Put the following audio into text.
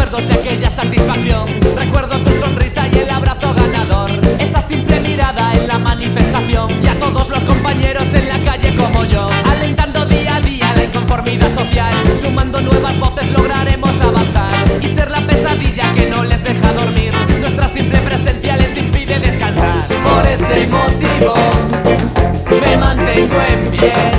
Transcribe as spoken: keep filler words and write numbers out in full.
recuerdos de aquella satisfacción. Recuerdo tu sonrisa y el abrazo ganador, esa simple mirada en la manifestación, y a todos los compañeros en la calle como yo, alentando día a día la inconformidad social. Sumando nuevas voces lograremos avanzar y ser la pesadilla que no les deja dormir. Nuestra simple presencia les impide descansar. Por ese motivo me mantengo en pie.